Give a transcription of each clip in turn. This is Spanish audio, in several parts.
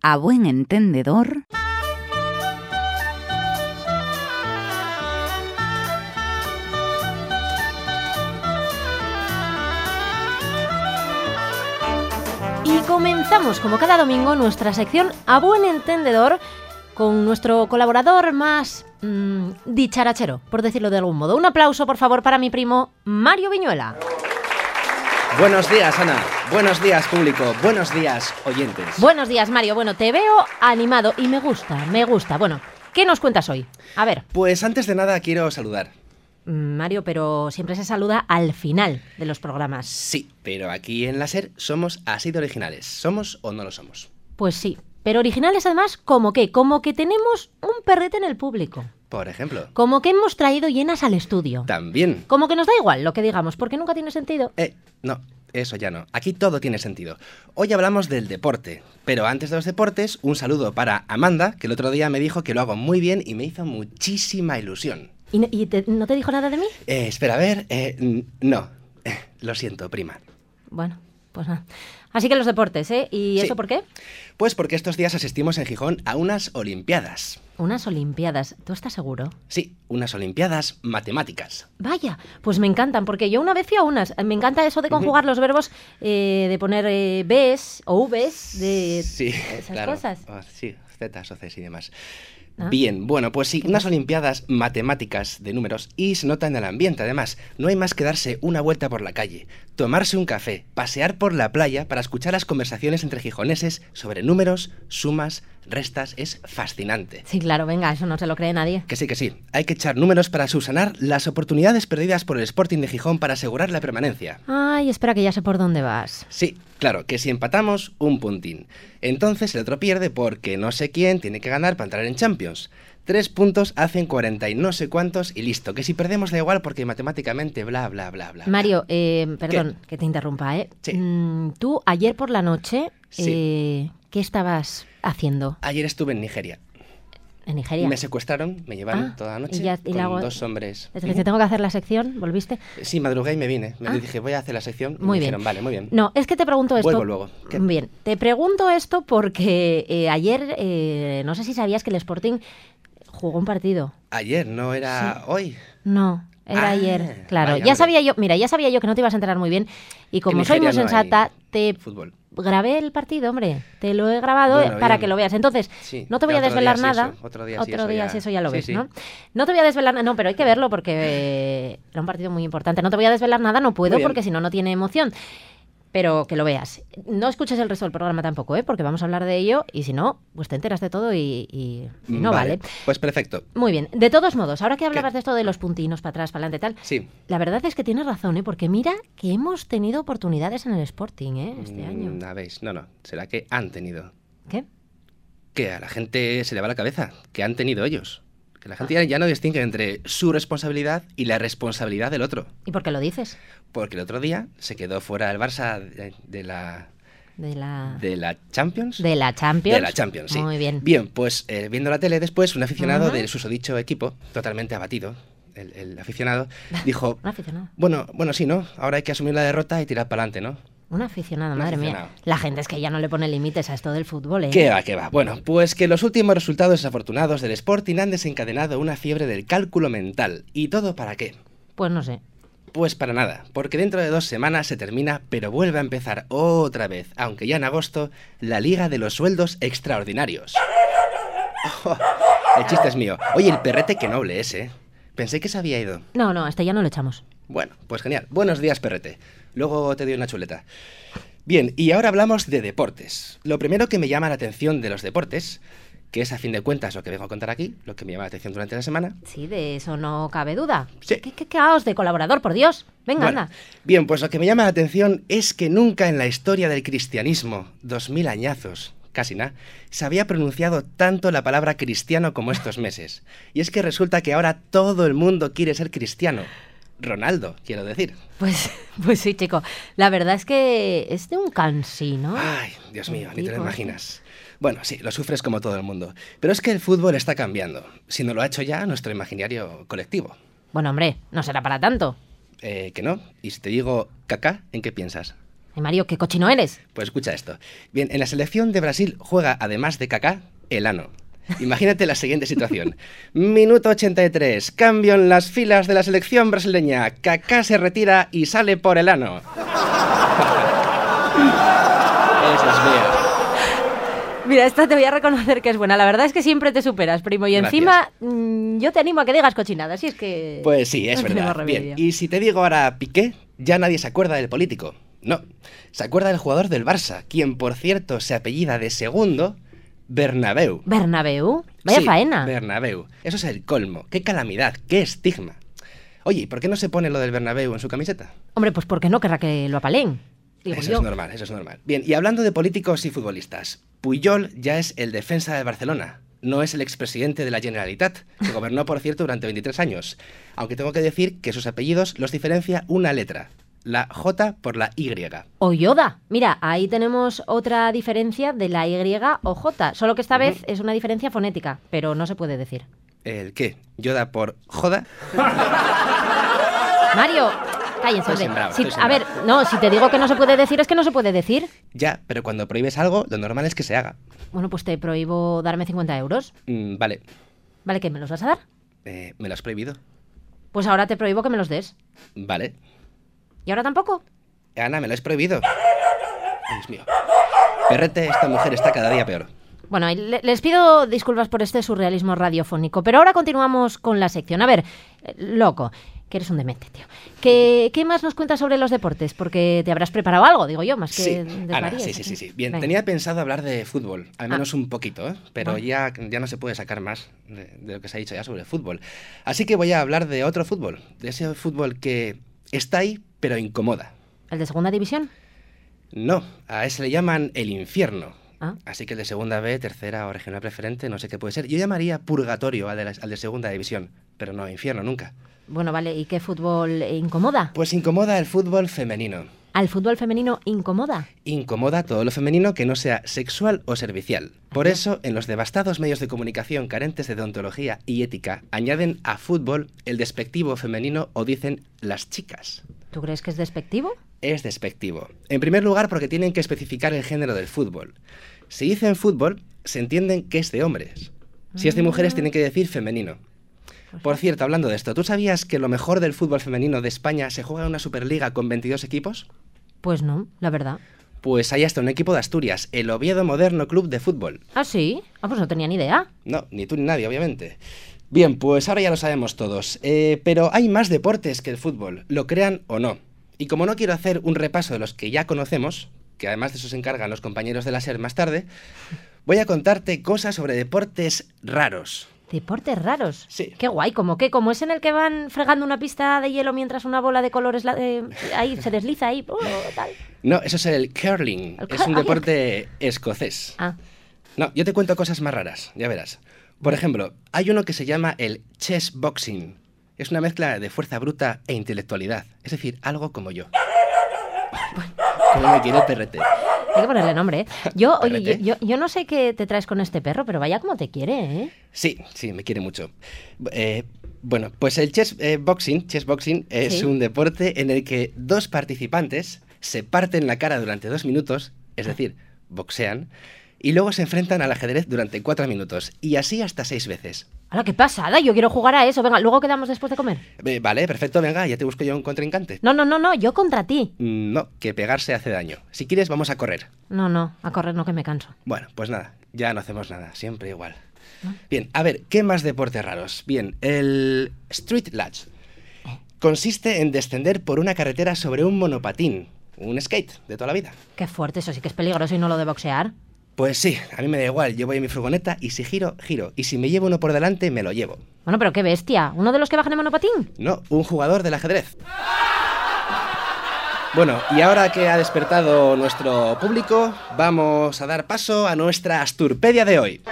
a buen entendedor. Y comenzamos, como cada domingo, nuestra sección A Buen Entendedor con nuestro colaborador más dicharachero, por decirlo de algún modo. Un aplauso, por favor, para mi primo Mario Viñuela. Buenos días, Ana. Buenos días, público. Buenos días, oyentes. Buenos días, Mario. Bueno, te veo animado y me gusta. Bueno, ¿qué nos cuentas hoy? A ver. Pues antes de nada quiero saludar. Mario, pero siempre se saluda al final de los programas. Sí, pero aquí en la SER somos así de originales. ¿Somos o no lo somos? Pues sí, pero originales además, ¿cómo qué? Como que tenemos un perrete en el público. Por ejemplo. Como que hemos traído llenas al estudio. También. Como que nos da igual lo que digamos, porque nunca tiene sentido. No, eso ya no. Aquí todo tiene sentido. Hoy hablamos del deporte, pero antes de los deportes, un saludo para Amanda, que el otro día me dijo que lo hago muy bien y me hizo muchísima ilusión. ¿Y no te dijo nada de mí? Espera, a ver. No. Lo siento, prima. Bueno, pues nada. Así que los deportes, ¿eh? ¿Y eso por qué? Pues porque estos días asistimos en Gijón a unas olimpiadas. ¿Unas olimpiadas? ¿Tú estás seguro? Sí, unas olimpiadas matemáticas. Vaya, pues me encantan, porque yo una vez fui a unas. Me encanta eso de conjugar los verbos, de poner Bs o Vs, de sí, esas claro. cosas. Sí, Zetas o Cs y demás. ¿Ah? Bien, bueno, pues sí, unas olimpiadas matemáticas de números y se nota en el ambiente, además. No hay más que darse una vuelta por la calle, tomarse un café, pasear por la playa para escuchar las conversaciones entre gijoneses sobre números, sumas, restas. Es fascinante. Sí, claro, venga, eso no se lo cree nadie. Que sí. Hay que echar números para subsanar las oportunidades perdidas por el Sporting de Gijón para asegurar la permanencia. Ay, espera que ya sé por dónde vas. Sí, claro, que si empatamos, un puntín. Entonces el otro pierde porque no sé quién tiene que ganar para entrar en Champions. 3 puntos hacen 40 y no sé cuántos y listo. Que si perdemos da igual porque matemáticamente bla, bla, bla, bla. Mario, perdón que te interrumpa, ¿eh? Sí. Tú ayer por la noche, Sí. ¿qué estabas haciendo? Ayer estuve en Nigeria. ¿En Nigeria? Me secuestraron, me llevaron toda la noche con 2 hombres. Desde que te tengo que hacer la sección, ¿volviste? Sí, madrugué y me vine. Me dije, voy a hacer la sección. Y Muy me bien. dijeron, vale, muy bien. No, es que te pregunto esto. Vuelvo luego. ¿Qué? Bien, te pregunto esto porque ayer, no sé si sabías que el Sporting jugó un partido. Ayer, ¿no era hoy? No, era ayer. Claro, vaya, ya sabía yo que no te ibas a enterar muy bien. Y como soy muy sensata, te fútbol. grabé el partido, hombre. Te lo he grabado para que lo veas. Entonces, sí, no te voy a desvelar nada. Otro día eso ya lo ves, sí. ¿no? No te voy a desvelar nada. No, pero hay que verlo porque era un partido muy importante. No te voy a desvelar nada, no puedo, porque si no, no tiene emoción. Pero que lo veas. No escuches el resto del programa tampoco, porque vamos a hablar de ello y si no, pues te enteras de todo y no vale. Pues perfecto. Muy bien. De todos modos, ahora que hablabas de esto de los puntinos para atrás, para adelante y tal, sí. La verdad es que tienes razón, porque mira que hemos tenido oportunidades en el Sporting, este año. ¿Veis? No. ¿Será que han tenido? ¿Qué? Que a la gente se le va la cabeza, que han tenido ellos. Que la gente ya no distingue entre su responsabilidad y la responsabilidad del otro. ¿Y por qué lo dices? Porque el otro día se quedó fuera el Barça de la Champions. De la Champions. De la Champions, sí. Muy bien. Bien, pues viendo la tele después, un aficionado del susodicho equipo, totalmente abatido, el aficionado, dijo... ¿Un aficionado? Bueno, sí, ¿no? Ahora hay que asumir la derrota y tirar para adelante, ¿no? Un aficionado, madre mía. La gente es que ya no le pone límites a esto del fútbol, ¿eh? ¿Qué va? Bueno, pues que los últimos resultados desafortunados del Sporting han desencadenado una fiebre del cálculo mental. ¿Y todo para qué? Pues no sé. Pues para nada, porque dentro de 2 semanas se termina, pero vuelve a empezar otra vez, aunque ya en agosto, la Liga de los Sueldos Extraordinarios. Oh, el chiste es mío. Oye, el perrete qué noble es, ¿eh? Pensé que se había ido. No, hasta ya no lo echamos. Bueno, pues genial. Buenos días, perrete. Luego te doy una chuleta. Bien, y ahora hablamos de deportes. Lo primero que me llama la atención de los deportes, que es a fin de cuentas lo que vengo a contar aquí, lo que me llama la atención durante la semana. Sí, de eso no cabe duda. Sí. ¿Qué caos de colaborador, por Dios? Venga, bueno, anda. Bien, pues lo que me llama la atención es que nunca en la historia del cristianismo, 2000 añazos, casi nada, se había pronunciado tanto la palabra cristiano como estos meses. Y es que resulta que ahora todo el mundo quiere ser cristiano. Ronaldo, quiero decir. Pues sí, chico. La verdad es que es de un cansino. Ay, Dios mío, ni te lo imaginas. Bueno, sí, lo sufres como todo el mundo. Pero es que el fútbol está cambiando. Si no lo ha hecho ya nuestro imaginario colectivo. Bueno, hombre, no será para tanto. ¿Que no? Y si te digo caca, ¿en qué piensas? Ay, Mario, qué cochino eres. Pues escucha esto. Bien, en la selección de Brasil juega, además de Kaká, el ano. Imagínate la siguiente situación. Minuto 83. Cambio en las filas de la selección brasileña. Kaká se retira y sale por el ano. Eso es mío. Mira, esta te voy a reconocer que es buena. La verdad es que siempre te superas, primo. Y Gracias. encima yo te animo a que digas cochinadas. Si es que... Pues sí, es no tenemos verdad. remedio. Bien, y si te digo ahora Piqué, ya nadie se acuerda del político. No, se acuerda del jugador del Barça, quien por cierto se apellida de segundo Bernabéu. ¿Bernabéu? Vaya Sí, faena. Bernabéu. Eso es el colmo. Qué calamidad, qué estigma. Oye, ¿y por qué no se pone lo del Bernabéu en su camiseta? Hombre, pues porque no querrá que lo apaleen. Digo Eso yo. es normal, eso es normal. Bien, y hablando de políticos y futbolistas, Puyol ya es el defensa de Barcelona. No es el expresidente de la Generalitat, que gobernó, por cierto, durante 23 años. Aunque tengo que decir que sus apellidos los diferencia una letra. La J por la Y. O Yoda. Mira, ahí tenemos otra diferencia de la Y o J. Solo que esta vez es una diferencia fonética, pero no se puede decir. ¿El qué? ¿Yoda por joda? Mario, cállense, Estoy hombre. sembrado, Si- estoy a ver, no, si te digo que no se puede decir, es que no se puede decir. Ya, pero cuando prohíbes algo, lo normal es que se haga. Bueno, pues te prohíbo darme 50 euros. Vale. ¿Vale? ¿Qué? ¿Me los vas a dar? ¿Me lo has prohibido? Pues ahora te prohíbo que me los des. Vale. ¿Y ahora tampoco? Ana, me lo has prohibido. Dios mío. Perrete, esta mujer está cada día peor. Bueno, y les pido disculpas por este surrealismo radiofónico, pero ahora continuamos con la sección. A ver, loco, que eres un demente, tío. ¿Qué más nos cuentas sobre los deportes? Porque te habrás preparado algo, digo yo, más que Sí, Ana, desvaríes sí. aquí. Bien, Venga. tenía pensado hablar de fútbol, al menos un poquito, ¿eh? Pero Bueno. ya no se puede sacar más de lo que se ha dicho ya sobre el fútbol. Así que voy a hablar de otro fútbol, de ese fútbol que está ahí, pero incomoda. ¿El de segunda división? No, a ese le llaman el infierno. Ah. Así que el de segunda B, tercera o regional preferente, no sé qué puede ser. Yo llamaría purgatorio al de segunda división, pero no infierno nunca. Bueno, vale, ¿y qué fútbol incomoda? Pues incomoda el fútbol femenino. ¿Al fútbol femenino incomoda? Incomoda todo lo femenino que no sea sexual o servicial. Por eso, en los devastados medios de comunicación carentes de deontología y ética, añaden a fútbol el despectivo femenino o dicen las chicas. ¿Tú crees que es despectivo? Es despectivo. En primer lugar, porque tienen que especificar el género del fútbol. Si dicen fútbol, se entienden que es de hombres. Si es de mujeres, tienen que decir femenino. Por cierto, hablando de esto, ¿tú sabías que lo mejor del fútbol femenino de España se juega en una Superliga con 22 equipos? Pues no, la verdad. Pues hay hasta un equipo de Asturias, el Oviedo Moderno Club de Fútbol. ¿Ah, sí? Ah, pues no tenía ni idea. No, ni tú ni nadie, obviamente. Bien, pues ahora ya lo sabemos todos. Pero hay más deportes que el fútbol, lo crean o no. Y como no quiero hacer un repaso de los que ya conocemos, que además de eso se encargan los compañeros de la SER más tarde, voy a contarte cosas sobre deportes raros. Deportes raros. Sí. Qué guay, ¿como qué? ¿Como es en el que van fregando una pista de hielo mientras una bola de colores ahí se desliza ahí? Tal. No, eso es el curling. El Es un ay, deporte escocés. Ah, No, yo te cuento cosas más raras, ya verás. Por ejemplo, hay uno que se llama el chess boxing. Es una mezcla de fuerza bruta e intelectualidad. Es decir, algo como yo. ¿Cómo me quiere el perrete? hay que ponerle nombre, ¿eh? Yo, oye, Perrete. yo no sé qué te traes con este perro, pero vaya como te quiere, ¿eh? Sí, me quiere mucho. Bueno, pues el chess boxing es Sí. un deporte en el que dos participantes se parten la cara durante 2 minutos, es decir, boxean, y luego se enfrentan al ajedrez durante 4 minutos, y así hasta 6 veces. ¡Hala, qué pasada! Yo quiero jugar a eso. Venga, luego quedamos después de comer. Vale, perfecto, venga, ya te busco yo un contrincante. No, yo contra ti. No, que pegarse hace daño. Si quieres, vamos a correr. No, a correr no, que me canso. Bueno, pues nada, ya no hacemos nada, siempre igual. Bien, a ver, ¿qué más deportes raros? Bien, el street latch consiste en descender por una carretera sobre un monopatín, un skate de toda la vida. Qué fuerte, eso sí que es peligroso y no lo de boxear. Pues sí, a mí me da igual, yo voy en mi furgoneta y si giro, giro. Y si me llevo uno por delante, me lo llevo. Bueno, pero qué bestia. ¿Uno de los que bajan en monopatín? No, un jugador del ajedrez. Bueno, y ahora que ha despertado nuestro público, vamos a dar paso a nuestra Asturpedia de hoy.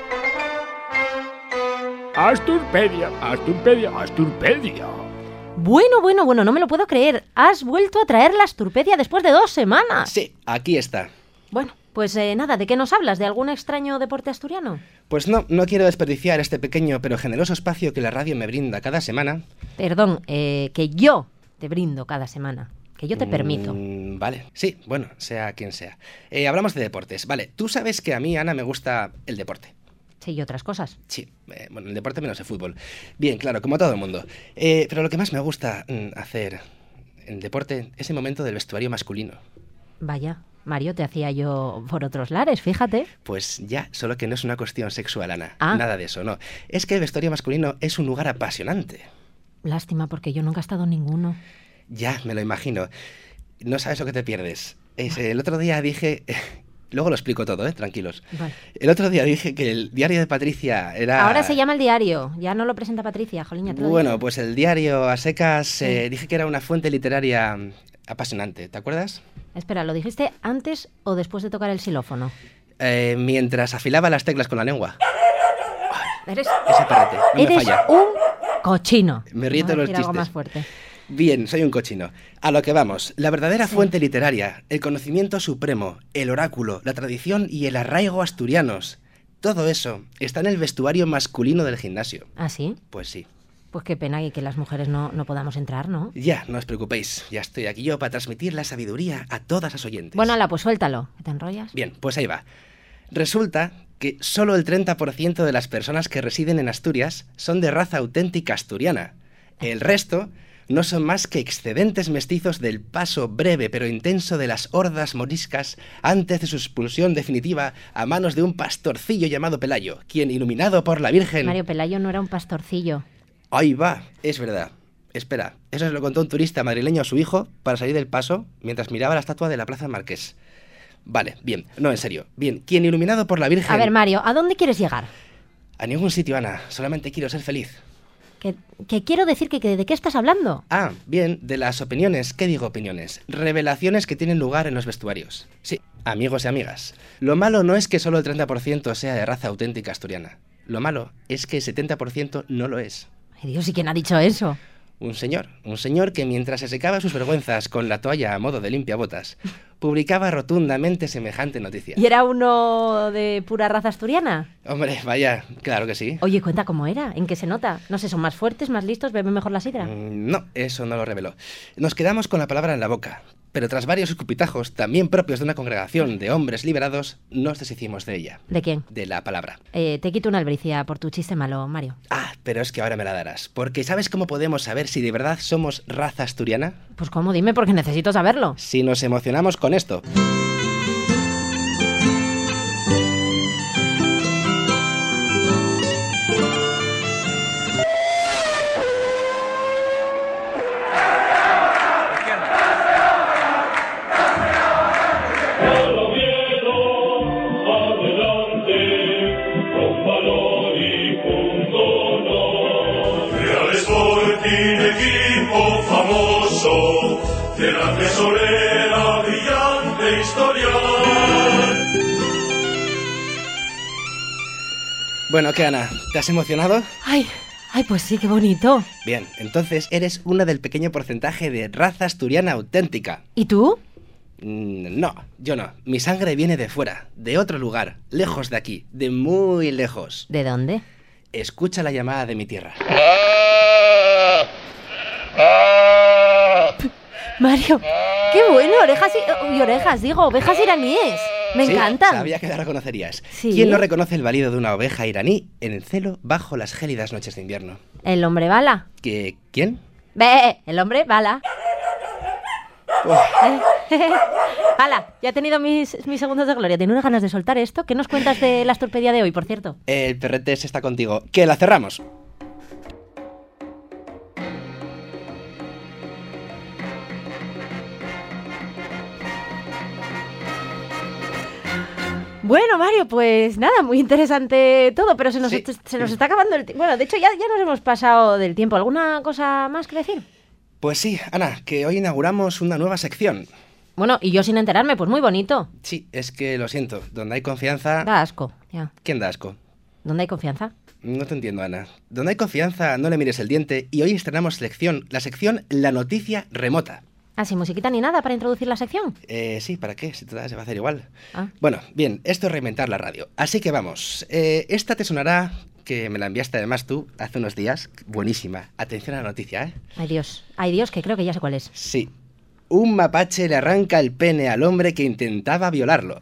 Asturpedia, Asturpedia, Asturpedia. Bueno, no me lo puedo creer. Has vuelto a traer la Asturpedia después de 2 semanas. Sí, aquí está. Bueno, pues nada, ¿de qué nos hablas? ¿De algún extraño deporte asturiano? Pues no quiero desperdiciar este pequeño pero generoso espacio que la radio me brinda cada semana. Perdón, que yo te brindo cada semana. que yo te permito. Vale, sí, bueno, sea quien sea. Hablamos de deportes. Vale, tú sabes que a mí, Ana, me gusta el deporte. Sí, y otras cosas. Sí, bueno, el deporte menos el fútbol. Bien, claro, como todo el mundo. Pero lo que más me gusta hacer en deporte es el momento del vestuario masculino. Vaya, Mario, te hacía yo por otros lares, fíjate. Pues ya, solo que no es una cuestión sexual, Ana. Ah. Nada de eso, no. Es que el vestuario masculino es un lugar apasionante. Lástima, porque yo nunca he estado en ninguno. Ya, me lo imagino. No sabes lo que te pierdes. El otro día dije... Luego lo explico todo, tranquilos. Vale. El otro día dije que el diario de Patricia era... Ahora se llama El Diario, ya no lo presenta Patricia, jolín, ya te lo Bueno, digo. pues el diario a secas Sí. dije que era una fuente literaria apasionante, ¿te acuerdas? Espera, ¿lo dijiste antes o después de tocar el xilófono? Mientras afilaba las teclas con la lengua. Eres Ese perrete, no me Eres falla. un cochino. Me río de Vamos a los decir algo chistes. más fuerte. Bien, soy un cochino. A lo que vamos. La verdadera fuente literaria, el conocimiento supremo, el oráculo, la tradición y el arraigo asturianos. Todo eso está en el vestuario masculino del gimnasio. ¿Ah, sí? Pues sí. Pues qué pena que las mujeres no podamos entrar, ¿no? Ya, no os preocupéis. Ya estoy aquí yo para transmitir la sabiduría a todas las oyentes. Bueno, ala, pues suéltalo. ¿Que te enrollas? Bien, pues ahí va. Resulta que solo el 30% de las personas que residen en Asturias son de raza auténtica asturiana. El resto no son más que excedentes mestizos del paso breve pero intenso de las hordas moriscas antes de su expulsión definitiva a manos de un pastorcillo llamado Pelayo, quien, iluminado por la Virgen... Mario Pelayo no era un pastorcillo. Ahí va, es verdad. Espera, eso se lo contó un turista madrileño a su hijo para salir del paso mientras miraba la estatua de la Plaza Marqués. Vale, bien, no, en serio. Bien, quien, iluminado por la Virgen... A ver, Mario, ¿a dónde quieres llegar? A ningún sitio, Ana. Solamente quiero ser feliz. Que quiero decir que ¿de qué estás hablando? Ah, bien, de las opiniones. ¿Qué digo opiniones? Revelaciones que tienen lugar en los vestuarios. Sí, amigos y amigas. Lo malo no es que solo el 30% sea de raza auténtica asturiana. Lo malo es que el 70% no lo es. Ay, Dios, ¿y quién ha dicho eso? Un señor que mientras se secaba sus vergüenzas con la toalla a modo de limpiabotas, publicaba rotundamente semejante noticia. ¿Y era uno de pura raza asturiana? Hombre, vaya, claro que sí. Oye, cuenta cómo era, ¿en qué se nota? No sé, ¿son más fuertes, más listos, beben mejor la sidra? No, eso no lo reveló. Nos quedamos con la palabra en la boca, pero tras varios escupitajos, también propios de una congregación de hombres liberados, nos deshicimos de ella. ¿De quién? De la palabra. Te quito una albricia por tu chiste malo, Mario. Ah, pero es que ahora me la darás, porque ¿sabes cómo podemos saber si de verdad somos raza asturiana? Pues cómo, dime, porque necesito saberlo. Si nos emocionamos con esto. De la tesorera brillante historia. Bueno, ¿qué, Ana? ¿Te has emocionado? Ay, pues sí, qué bonito. Bien, entonces eres una del pequeño porcentaje de raza asturiana auténtica. ¿Y tú? No, yo no. Mi sangre viene de fuera, de otro lugar, lejos de aquí, de muy lejos. ¿De dónde? Escucha la llamada de mi tierra. Mario, qué bueno, orejas, digo, ovejas iraníes. Me Sí, encantan. Sabía que la reconocerías. Sí. ¿Quién no reconoce el balido de una oveja iraní en el celo bajo las gélidas noches de invierno? El hombre bala. ¿Quién? El hombre bala. Hala, ya he tenido mis segundos de gloria. Tengo unas ganas de soltar esto. ¿Qué nos cuentas de la asturpedia de hoy, por cierto? El perretes está contigo. ¡Que la cerramos! Bueno, Mario, pues nada, muy interesante todo, pero se nos Sí. está acabando el tiempo. Bueno, de hecho ya nos hemos pasado del tiempo. ¿Alguna cosa más que decir? Pues sí, Ana, que hoy inauguramos una nueva sección. Bueno, y yo sin enterarme, pues muy bonito. Sí, es que lo siento, donde hay confianza... Da asco, ya. ¿Quién da asco? ¿Dónde hay confianza? No te entiendo, Ana. Donde hay confianza, no le mires el diente, y hoy estrenamos la sección La Noticia Remota. Ah, sin musiquita ni nada para introducir la sección. Sí, ¿para qué? Si total se va a hacer igual. Ah. Bueno, bien, esto es reinventar la radio. Así que vamos. Esta te sonará, que me la enviaste además tú hace unos días. Buenísima. Atención a la noticia, ¿eh? Ay, Dios, que creo que ya sé cuál es. Sí. Un mapache le arranca el pene al hombre que intentaba violarlo.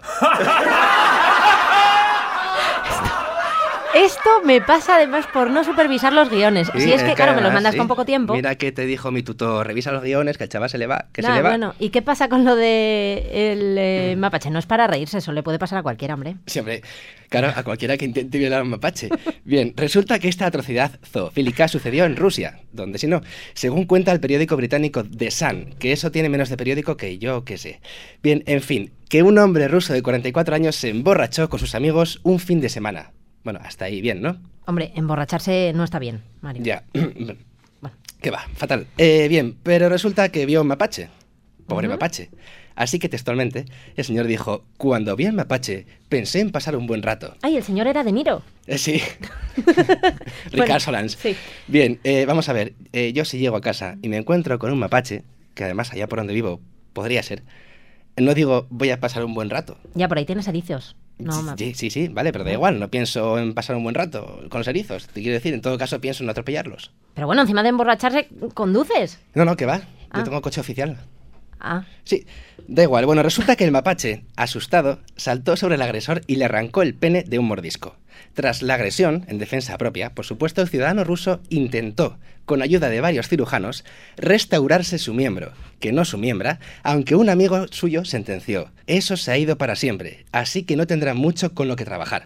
Esto me pasa además por no supervisar los guiones. Sí, Si es que, claro, me los además, mandas sí. con poco tiempo. Mira que te dijo mi tutor, revisa los guiones, que al chaval se le va, que Nah, se le va. bueno, ¿y qué pasa con lo de el mapache? No es para reírse, eso le puede pasar a cualquiera, hombre. Sí, hombre, claro, a cualquiera que intente violar a un mapache. Bien, resulta que esta atrocidad zoofílica sucedió en Rusia, donde si no, según cuenta el periódico británico The Sun, que eso tiene menos de periódico que yo que sé. Bien, en fin, que un hombre ruso de 44 años se emborrachó con sus amigos un fin de semana. Bueno, hasta ahí bien, ¿no? Hombre, emborracharse no está bien, Mario. Ya. ¿Qué va? Fatal. Bien, pero resulta que vio un mapache. Pobre mapache. Así que textualmente, el señor dijo, cuando vi al mapache, pensé en pasar un buen rato. Ay, el señor era De Niro. Sí. Bueno, Ricard Solans. sí. Bien, vamos a ver. Yo si llego a casa y me encuentro con un mapache, que además allá por donde vivo podría ser, no digo voy a pasar un buen rato. Ya, por ahí tienes ericios. No, Sí, vale, pero da igual, no pienso en pasar un buen rato con los erizos. Te quiero decir, en todo caso pienso en no atropellarlos. Pero bueno, encima de emborracharse, ¿conduces? No, que va. Yo Ah. tengo coche oficial. Ah, Sí, da igual. Bueno, resulta que el mapache, asustado, saltó sobre el agresor y le arrancó el pene de un mordisco. Tras la agresión, en defensa propia, por supuesto, el ciudadano ruso intentó, con ayuda de varios cirujanos, restaurarse su miembro, que no su miembra, aunque un amigo suyo sentenció, eso se ha ido para siempre, así que no tendrá mucho con lo que trabajar.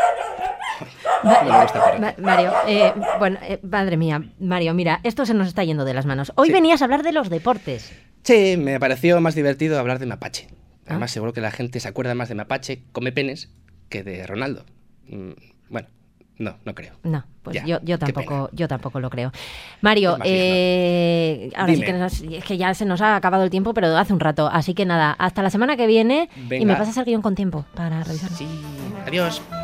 No me gusta, pero- Mario, madre mía, Mario, mira, esto se nos está yendo de las manos. Hoy Sí. venías a hablar de los deportes. Sí, me pareció más divertido hablar de mapache. Ah. Además, seguro que la gente se acuerda más de mapache come penes que de Ronaldo. Bueno, no creo. No, pues Ya, yo qué tampoco lo creo. Mario, Es más bien, ahora sí Dime. que es que ya se nos ha acabado el tiempo, pero hace un rato. Así que nada, hasta la semana que viene y Venga. me pasas el guión con tiempo para revisarlo. Sí, adiós.